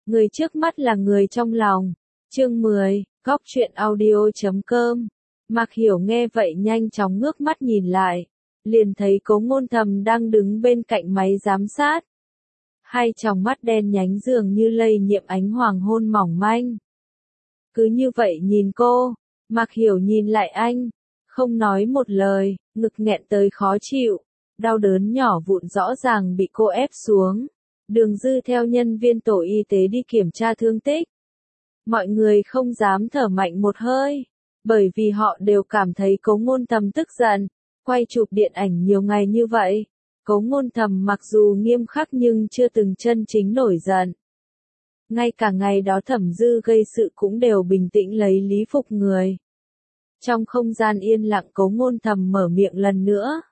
Người trước mắt là người trong lòng. Chương 10, Góc truyện audio.com. Mạc Hiểu nghe vậy nhanh chóng ngước mắt nhìn lại, liền thấy Cố Ngôn Thầm đang đứng bên cạnh máy giám sát. Hai tròng mắt đen nhánh dường như lây nhiễm ánh hoàng hôn mỏng manh. Cứ như vậy nhìn cô, Mạc Hiểu nhìn lại anh, không nói một lời, ngực nghẹn tới khó chịu, đau đớn nhỏ vụn rõ ràng bị cô ép xuống. Đường Dư theo nhân viên tổ y tế đi kiểm tra thương tích. Mọi người không dám thở mạnh một hơi, bởi vì họ đều cảm thấy Cố Ngôn Thầm tức giận. Quay chụp điện ảnh nhiều ngày như vậy, Cố Ngôn Thầm mặc dù nghiêm khắc nhưng chưa từng chân chính nổi giận. Ngay cả ngày đó Thẩm Dư gây sự cũng đều bình tĩnh lấy lý phục người. Trong không gian yên lặng Cố Ngôn Thầm mở miệng lần nữa.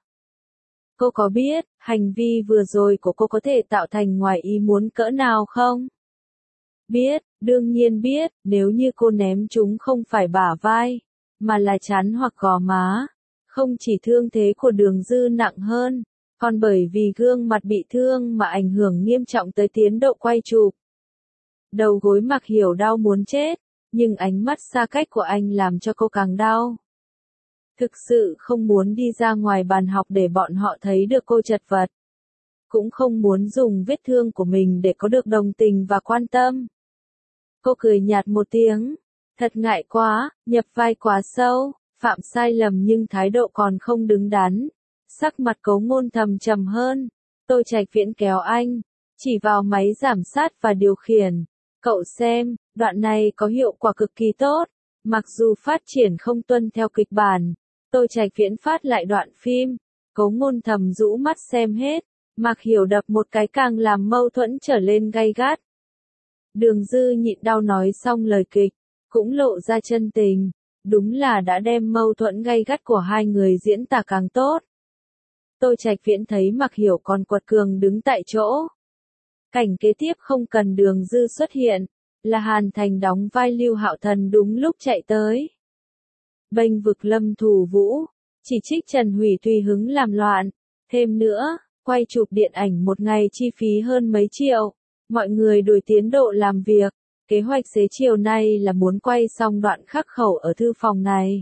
Cô có biết, hành vi vừa rồi của cô có thể tạo thành ngoài ý muốn cỡ nào không? Biết, đương nhiên biết, nếu như cô ném chúng không phải bả vai, mà là trán hoặc gò má, không chỉ thương thế của Đường Dư nặng hơn, còn bởi vì gương mặt bị thương mà ảnh hưởng nghiêm trọng tới tiến độ quay chụp. Đầu gối Mạc Hiểu đau muốn chết, nhưng ánh mắt xa cách của anh làm cho cô càng đau. Thực sự không muốn đi ra ngoài bàn học để bọn họ thấy được cô chật vật. Cũng không muốn dùng vết thương của mình để có được đồng tình và quan tâm. Cô cười nhạt một tiếng. Thật ngại quá, nhập vai quá sâu, phạm sai lầm nhưng thái độ còn không đứng đắn. Sắc mặt Cố Ngôn Thầm trầm hơn. Tô Trạch Viễn kéo anh, chỉ vào máy giảm sát và điều khiển. Cậu xem, đoạn này có hiệu quả cực kỳ tốt. Mặc dù phát triển không tuân theo kịch bản, Tô Trạch Viễn phát lại đoạn phim. Cố Ngôn Thầm rũ mắt xem hết. Mạc Hiểu đập một cái càng làm mâu thuẫn trở lên gay gắt. Đường Dư nhịn đau nói xong lời kịch, cũng lộ ra chân tình, đúng là đã đem mâu thuẫn gay gắt của hai người diễn tả càng tốt. Tô Trạch Viễn thấy Mạc Hiểu còn quật cường đứng tại chỗ. Cảnh kế tiếp không cần Đường Dư xuất hiện, là Hàn Thành đóng vai Lưu Hạo Thần đúng lúc chạy tới. Bênh vực Lâm Thủ Vũ, chỉ trích Trần Hủy tùy hứng làm loạn, thêm nữa, quay chụp điện ảnh một ngày chi phí hơn mấy triệu. Mọi người đuổi tiến độ làm việc, kế hoạch xế chiều nay là muốn quay xong đoạn khắc khẩu ở thư phòng này.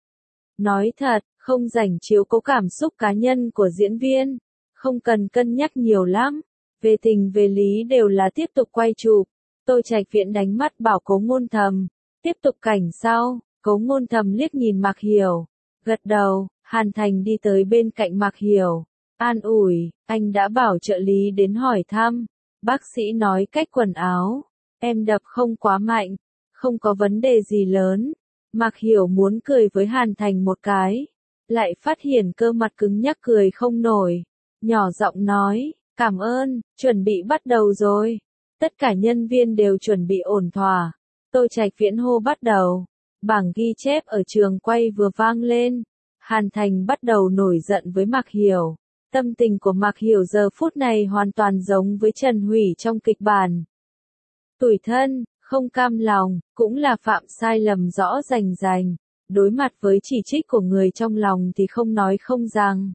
Nói thật, không rảnh chiếu cố cảm xúc cá nhân của diễn viên, không cần cân nhắc nhiều lắm, về tình về lý đều là tiếp tục quay chụp. Tô Trạch Viễn đánh mắt bảo Cố Ngôn Thầm, tiếp tục cảnh sau. Cố Ngôn Thầm liếc nhìn Mạc Hiểu, gật đầu. Hàn Thành đi tới bên cạnh Mạc Hiểu, an ủi, anh đã bảo trợ lý đến hỏi thăm. Bác sĩ nói cách quần áo, em đập không quá mạnh, không có vấn đề gì lớn. Mạc Hiểu muốn cười với Hàn Thành một cái, lại phát hiện cơ mặt cứng nhắc cười không nổi. Nhỏ giọng nói, cảm ơn, chuẩn bị bắt đầu rồi. Tất cả nhân viên đều chuẩn bị ổn thỏa. Tô Trạch Viễn hô bắt đầu. Bảng ghi chép ở trường quay vừa vang lên. Hàn Thành bắt đầu nổi giận với Mạc Hiểu. Tâm tình của Mạc Hiểu giờ phút này hoàn toàn giống với Trần Hủy trong kịch bản. Tủi thân, không cam lòng, cũng là phạm sai lầm rõ rành rành. Đối mặt với chỉ trích của người trong lòng thì không nói không rằng.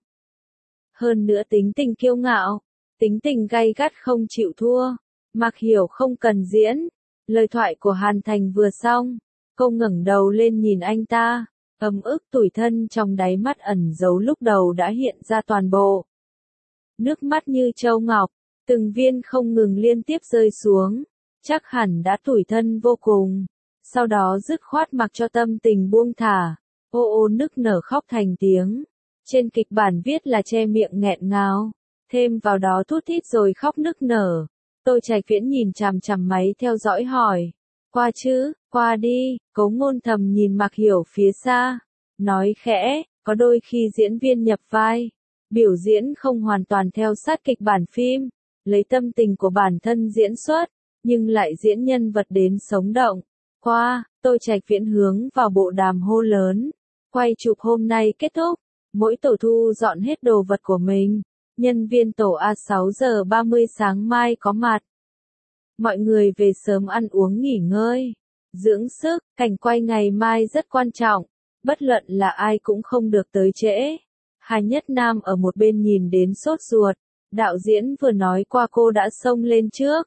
Hơn nữa tính tình kiêu ngạo, tính tình gay gắt không chịu thua. Mạc Hiểu không cần diễn. Lời thoại của Hàn Thành vừa xong, cô ngẩng đầu lên nhìn anh ta. Ấm ức tủi thân trong đáy mắt ẩn giấu lúc đầu đã hiện ra toàn bộ. Nước mắt như châu ngọc, từng viên không ngừng liên tiếp rơi xuống, chắc hẳn đã tủi thân vô cùng. Sau đó dứt khoát mặc cho tâm tình buông thả, ô ô nức nở khóc thành tiếng. Trên kịch bản viết là che miệng nghẹn ngào, thêm vào đó thút thít rồi khóc nức nở. Tô Trạch Viễn nhìn chằm chằm máy theo dõi hỏi, qua chứ, qua đi. Cố Ngôn Thầm nhìn Mạc Hiểu phía xa, nói khẽ, có đôi khi diễn viên nhập vai, biểu diễn không hoàn toàn theo sát kịch bản phim, lấy tâm tình của bản thân diễn xuất, nhưng lại diễn nhân vật đến sống động. Qua, Tô Trạch Viễn hướng vào bộ đàm hô lớn, quay chụp hôm nay kết thúc, mỗi tổ thu dọn hết đồ vật của mình, nhân viên tổ A 6 giờ 30 sáng mai có mặt. Mọi người về sớm ăn uống nghỉ ngơi, dưỡng sức, cảnh quay ngày mai rất quan trọng, bất luận là ai cũng không được tới trễ. Hà Nhất Nam ở một bên nhìn đến sốt ruột, đạo diễn vừa nói qua cô đã xông lên trước,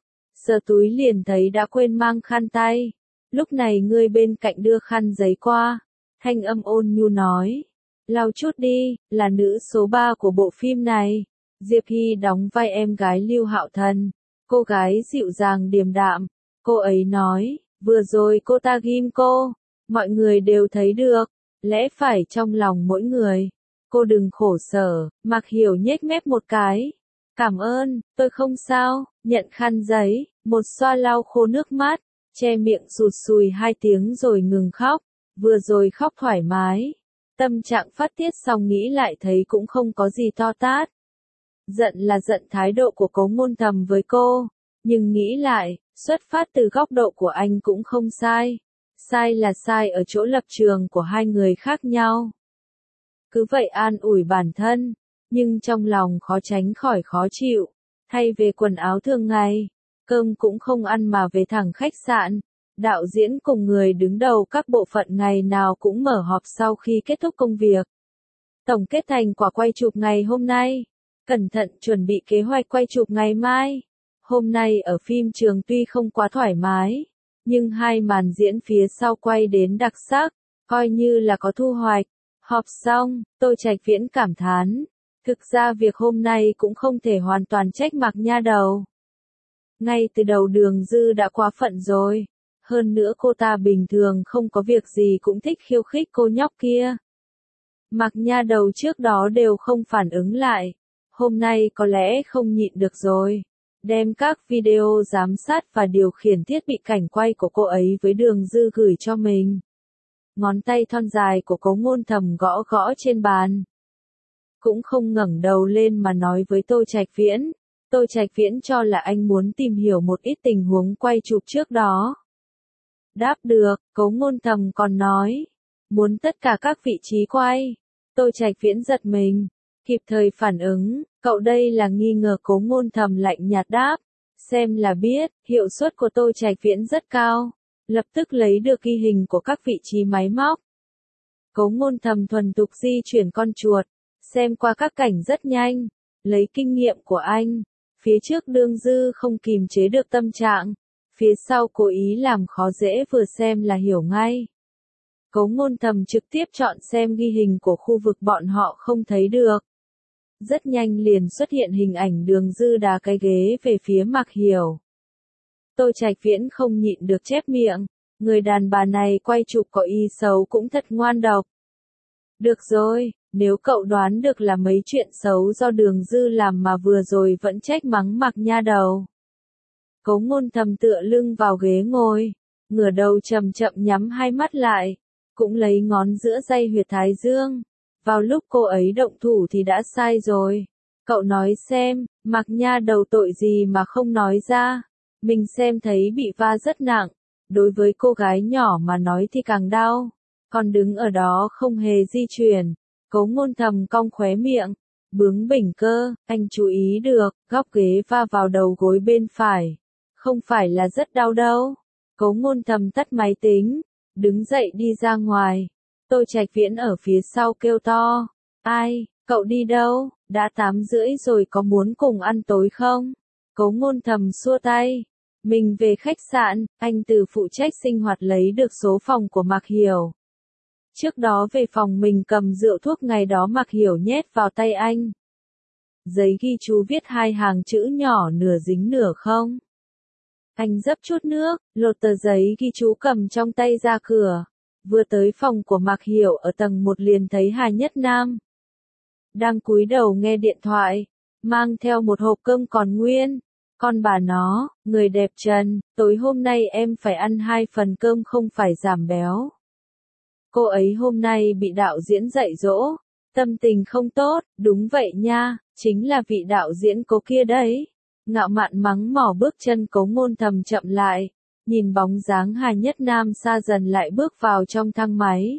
sờ túi liền thấy đã quên mang khăn tay. Lúc này người bên cạnh đưa khăn giấy qua, thanh âm ôn nhu nói. Lau chút đi, là nữ số 3 của bộ phim này. Diệp Hy đóng vai em gái Lưu Hạo Thần, cô gái dịu dàng điềm đạm. Cô ấy nói, vừa rồi cô ta ghim cô, mọi người đều thấy được, lẽ phải trong lòng mỗi người. Cô đừng khổ sở, Mạc Hiểu nhếch mép một cái. Cảm ơn, tôi không sao, nhận khăn giấy, một xoa lau khô nước mắt, che miệng sụt sùi 2 tiếng rồi ngừng khóc, vừa rồi khóc thoải mái. Tâm trạng phát tiết xong nghĩ lại thấy cũng không có gì to tát. Giận là giận thái độ của Cố Ngôn Thầm với cô, nhưng nghĩ lại, xuất phát từ góc độ của anh cũng không sai. Sai là sai ở chỗ lập trường của hai người khác nhau. Cứ vậy an ủi bản thân, nhưng trong lòng khó tránh khỏi khó chịu. Thay về quần áo thường ngày, cơm cũng không ăn mà về thẳng khách sạn. Đạo diễn cùng người đứng đầu các bộ phận ngày nào cũng mở họp sau khi kết thúc công việc. Tổng kết thành quả quay chụp ngày hôm nay. Cẩn thận chuẩn bị kế hoạch quay chụp ngày mai. Hôm nay ở phim trường tuy không quá thoải mái, nhưng 2 màn diễn phía sau quay đến đặc sắc, coi như là có thu hoạch. Họp xong, Tô Trạch Viễn cảm thán. Thực ra việc hôm nay cũng không thể hoàn toàn trách Mạc Nha Đầu. Ngay từ đầu Đường Dư đã quá phận rồi. Hơn nữa cô ta bình thường không có việc gì cũng thích khiêu khích cô nhóc kia. Mạc Nha Đầu trước đó đều không phản ứng lại. Hôm nay có lẽ không nhịn được rồi. Đem các video giám sát và điều khiển thiết bị cảnh quay của cô ấy với Đường Dư gửi cho mình. Ngón tay thon dài của Cố Ngôn Thầm gõ gõ trên bàn. Cũng không ngẩng đầu lên mà nói với Tô Trạch Viễn. Tô Trạch Viễn cho là anh muốn tìm hiểu một ít tình huống quay chụp trước đó. Đáp được, Cố Ngôn Thầm còn nói. Muốn tất cả các vị trí quay. Tô Trạch Viễn giật mình. Kịp thời phản ứng, cậu đây là nghi ngờ. Cố Ngôn Thầm lạnh nhạt đáp. Xem là biết, hiệu suất của Tô Trạch Viễn rất cao. Lập tức lấy được ghi hình của các vị trí máy móc. Cố Ngôn Thầm thuần thục di chuyển con chuột, xem qua các cảnh rất nhanh, lấy kinh nghiệm của anh. Phía trước Đường Dư không kìm chế được tâm trạng, phía sau cố ý làm khó dễ vừa xem là hiểu ngay. Cố Ngôn Thầm trực tiếp chọn xem ghi hình của khu vực bọn họ không thấy được. Rất nhanh liền xuất hiện hình ảnh Đường Dư đá cái ghế về phía Mạc Hiểu. Tô Trạch Viễn không nhịn được chép miệng, người đàn bà này quay chụp có ý xấu cũng thật ngoan độc. Được rồi, nếu cậu đoán được là mấy chuyện xấu do Đường Dư làm mà vừa rồi vẫn trách mắng Mạc Nha Đầu. Cố Ngôn Thầm tựa lưng vào ghế ngồi, ngửa đầu chậm chậm nhắm 2 mắt lại, cũng lấy ngón giữa day huyệt thái dương. Vào lúc cô ấy động thủ thì đã sai rồi. Cậu nói xem, Mạc Nha Đầu tội gì mà không nói ra. Mình xem thấy bị va rất nặng, đối với cô gái nhỏ mà nói thì càng đau. Còn đứng ở đó không hề di chuyển. Cố Ngôn Thầm cong khóe miệng, bướng bỉnh cơ, anh chú ý được, góc ghế va vào đầu gối bên phải. Không phải là rất đau đâu. Cố Ngôn Thầm tắt máy tính, đứng dậy đi ra ngoài. Tô Trạch Viễn ở phía sau kêu to. Ai, cậu đi đâu, đã 8:30 rồi có muốn cùng ăn tối không? Cố Ngôn Thầm xua tay. Mình về khách sạn, anh từ phụ trách sinh hoạt lấy được số phòng của Mạc Hiểu. Trước đó về phòng mình cầm rượu thuốc ngày đó Mạc Hiểu nhét vào tay anh. Giấy ghi chú viết 2 hàng chữ nhỏ nửa dính nửa không. Anh dấp chút nước, lột tờ giấy ghi chú cầm trong tay ra cửa. Vừa tới phòng của Mạc Hiểu ở tầng 1 liền thấy Hà Nhất Nam. Đang cúi đầu nghe điện thoại, mang theo một hộp cơm còn nguyên. Con bà nó, người đẹp Trần, tối hôm nay em phải ăn 2 phần cơm không phải giảm béo. Cô ấy hôm nay bị đạo diễn dạy dỗ, tâm tình không tốt, đúng vậy nha, chính là vị đạo diễn cố kia đấy. Ngạo mạn mắng mỏ bước chân Cố Ngôn Thầm chậm lại, nhìn bóng dáng Hà Nhất Nam xa dần lại bước vào trong thang máy.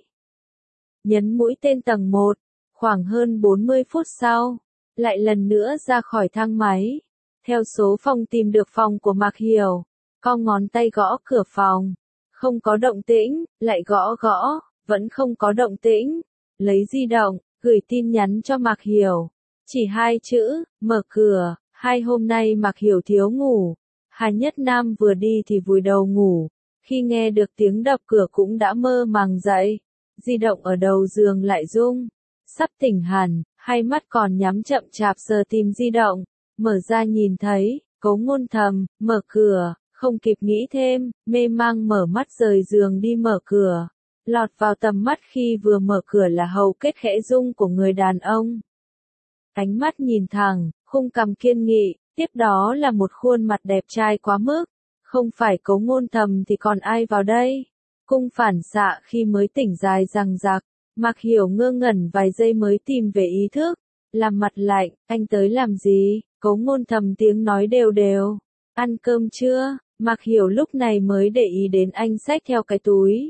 Nhấn mũi tên tầng 1, khoảng hơn 40 phút sau, lại lần nữa ra khỏi thang máy. Theo số phòng tìm được phòng của Mạc Hiểu, cong ngón tay gõ cửa phòng. Không có động tĩnh, lại gõ gõ, vẫn không có động tĩnh. Lấy di động, gửi tin nhắn cho Mạc Hiểu. Chỉ 2 chữ, mở cửa, hôm nay Mạc Hiểu thiếu ngủ. Hà Nhất Nam vừa đi thì vùi đầu ngủ, khi nghe được tiếng đập cửa cũng đã mơ màng dậy. Di động ở đầu giường lại rung. Sắp tỉnh hẳn, hai mắt còn nhắm chậm chạp sờ tìm di động, mở ra nhìn thấy, Cố Ngôn Thầm, mở cửa, không kịp nghĩ thêm, mê mang mở mắt rời giường đi mở cửa. Lọt vào tầm mắt khi vừa mở cửa là hầu kết khẽ rung của người đàn ông. Ánh mắt nhìn thẳng, khung cằm kiên nghị, tiếp đó là một khuôn mặt đẹp trai quá mức. Không phải Cố Ngôn Thầm thì còn ai vào đây? Cung phản xạ khi mới tỉnh dài rằng rạc, Mạc Hiểu ngơ ngẩn vài giây mới tìm về ý thức. Làm mặt lạnh, anh tới làm gì? Cố Ngôn Thầm tiếng nói đều đều. Ăn cơm chưa? Mạc Hiểu lúc này mới để ý đến anh xách theo cái túi.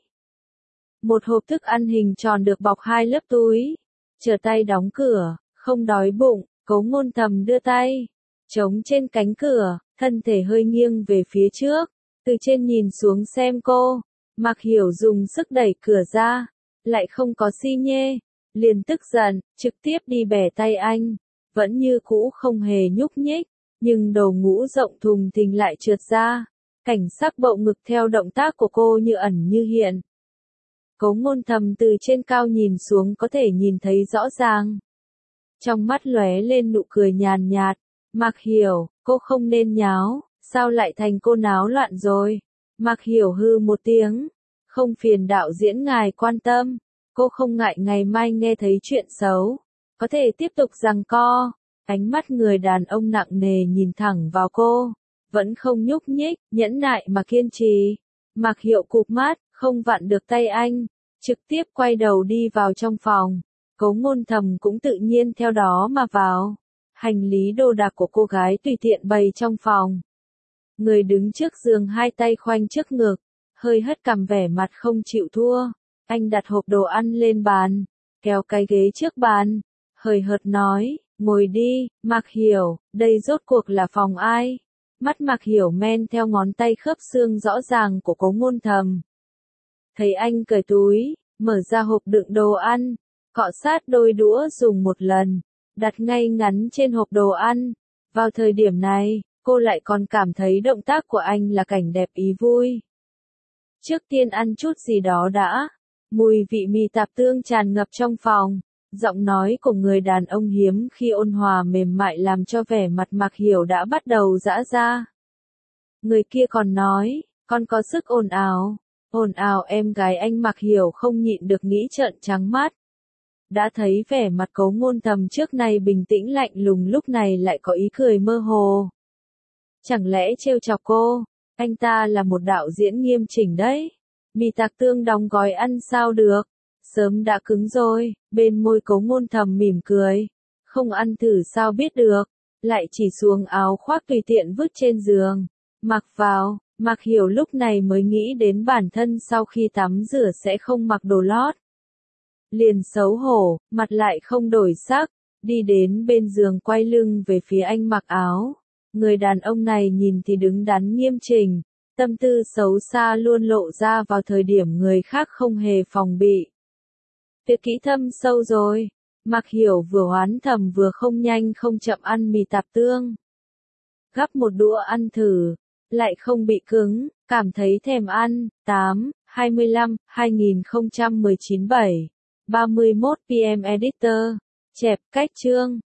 Một hộp thức ăn hình tròn được bọc hai lớp túi. Chờ tay đóng cửa, không đói bụng, Cố Ngôn Thầm đưa tay. Chống trên cánh cửa, thân thể hơi nghiêng về phía trước. Từ trên nhìn xuống xem cô. Mạc Hiểu dùng sức đẩy cửa ra. Lại không có xi nhê. Liền tức giận, trực tiếp đi bẻ tay anh. Vẫn như cũ không hề nhúc nhích. Nhưng đầu ngũ rộng thùng thình lại trượt ra. Cảnh sắc bậu ngực theo động tác của cô như ẩn như hiện. Cố Ngôn Thầm từ trên cao nhìn xuống có thể nhìn thấy rõ ràng. Trong mắt lóe lên nụ cười nhàn nhạt. Mạc Hiểu, cô không nên nháo, sao lại thành cô náo loạn rồi? Mạc Hiểu hư một tiếng. Không phiền đạo diễn ngài quan tâm. Cô không ngại ngày mai nghe thấy chuyện xấu. Có thể tiếp tục giằng co. Ánh mắt người đàn ông nặng nề nhìn thẳng vào cô. Vẫn không nhúc nhích, nhẫn nại mà kiên trì. Mạc Hiểu cụp mắt, không vặn được tay anh. Trực tiếp quay đầu đi vào trong phòng. Cố Ngôn Thầm cũng tự nhiên theo đó mà vào. Hành lý đồ đạc của cô gái tùy tiện bày trong phòng. Người đứng trước giường hai tay khoanh trước ngực. Hơi hất cằm vẻ mặt không chịu thua. Anh đặt hộp đồ ăn lên bàn. Kéo cái ghế trước bàn. Hời hợt nói, ngồi đi, Mạc Hiểu, đây rốt cuộc là phòng ai? Mắt Mạc Hiểu men theo ngón tay khớp xương rõ ràng của Cố Ngôn Thầm. Thấy anh cởi túi, mở ra hộp đựng đồ ăn, cọ sát đôi đũa dùng một lần, đặt ngay ngắn trên hộp đồ ăn. Vào thời điểm này, cô lại còn cảm thấy động tác của anh là cảnh đẹp ý vui. Trước tiên ăn chút gì đó đã. Mùi vị mì tạp tương tràn ngập trong phòng. Giọng nói của người đàn ông hiếm khi ôn hòa mềm mại làm cho vẻ mặt Mạc Hiểu đã bắt đầu giãn ra. Người kia còn nói, con có sức ồn ào. Ồn ào em gái anh. Mạc Hiểu không nhịn được nghĩ trợn trắng mắt. Đã thấy vẻ mặt Cố Ngôn Thầm trước này bình tĩnh lạnh lùng lúc này lại có ý cười mơ hồ. Chẳng lẽ trêu chọc cô? Anh ta là một đạo diễn nghiêm chỉnh đấy. Mì tạc tương đóng gói ăn sao được? Sớm đã cứng rồi. Bên môi Cố Ngôn Thầm mỉm cười. Không ăn thử sao biết được. Lại chỉ xuống áo khoác tùy tiện vứt trên giường. Mặc vào. Mạc Hiểu lúc này mới nghĩ đến bản thân sau khi tắm rửa sẽ không mặc đồ lót. Liền xấu hổ, mặt lại không đổi sắc. Đi đến bên giường quay lưng về phía anh mặc áo. Người đàn ông này nhìn thì đứng đắn nghiêm chỉnh. Tâm tư xấu xa luôn lộ ra vào thời điểm người khác không hề phòng bị. Việc kỹ thâm sâu rồi. Mạc Hiểu vừa oán thầm vừa không nhanh không chậm ăn mì tạp tương. Gắp một đũa ăn thử. Lại không bị cứng, cảm thấy thèm ăn. 8/25/2019 7:31 PM Editor. Chẹp cách chương.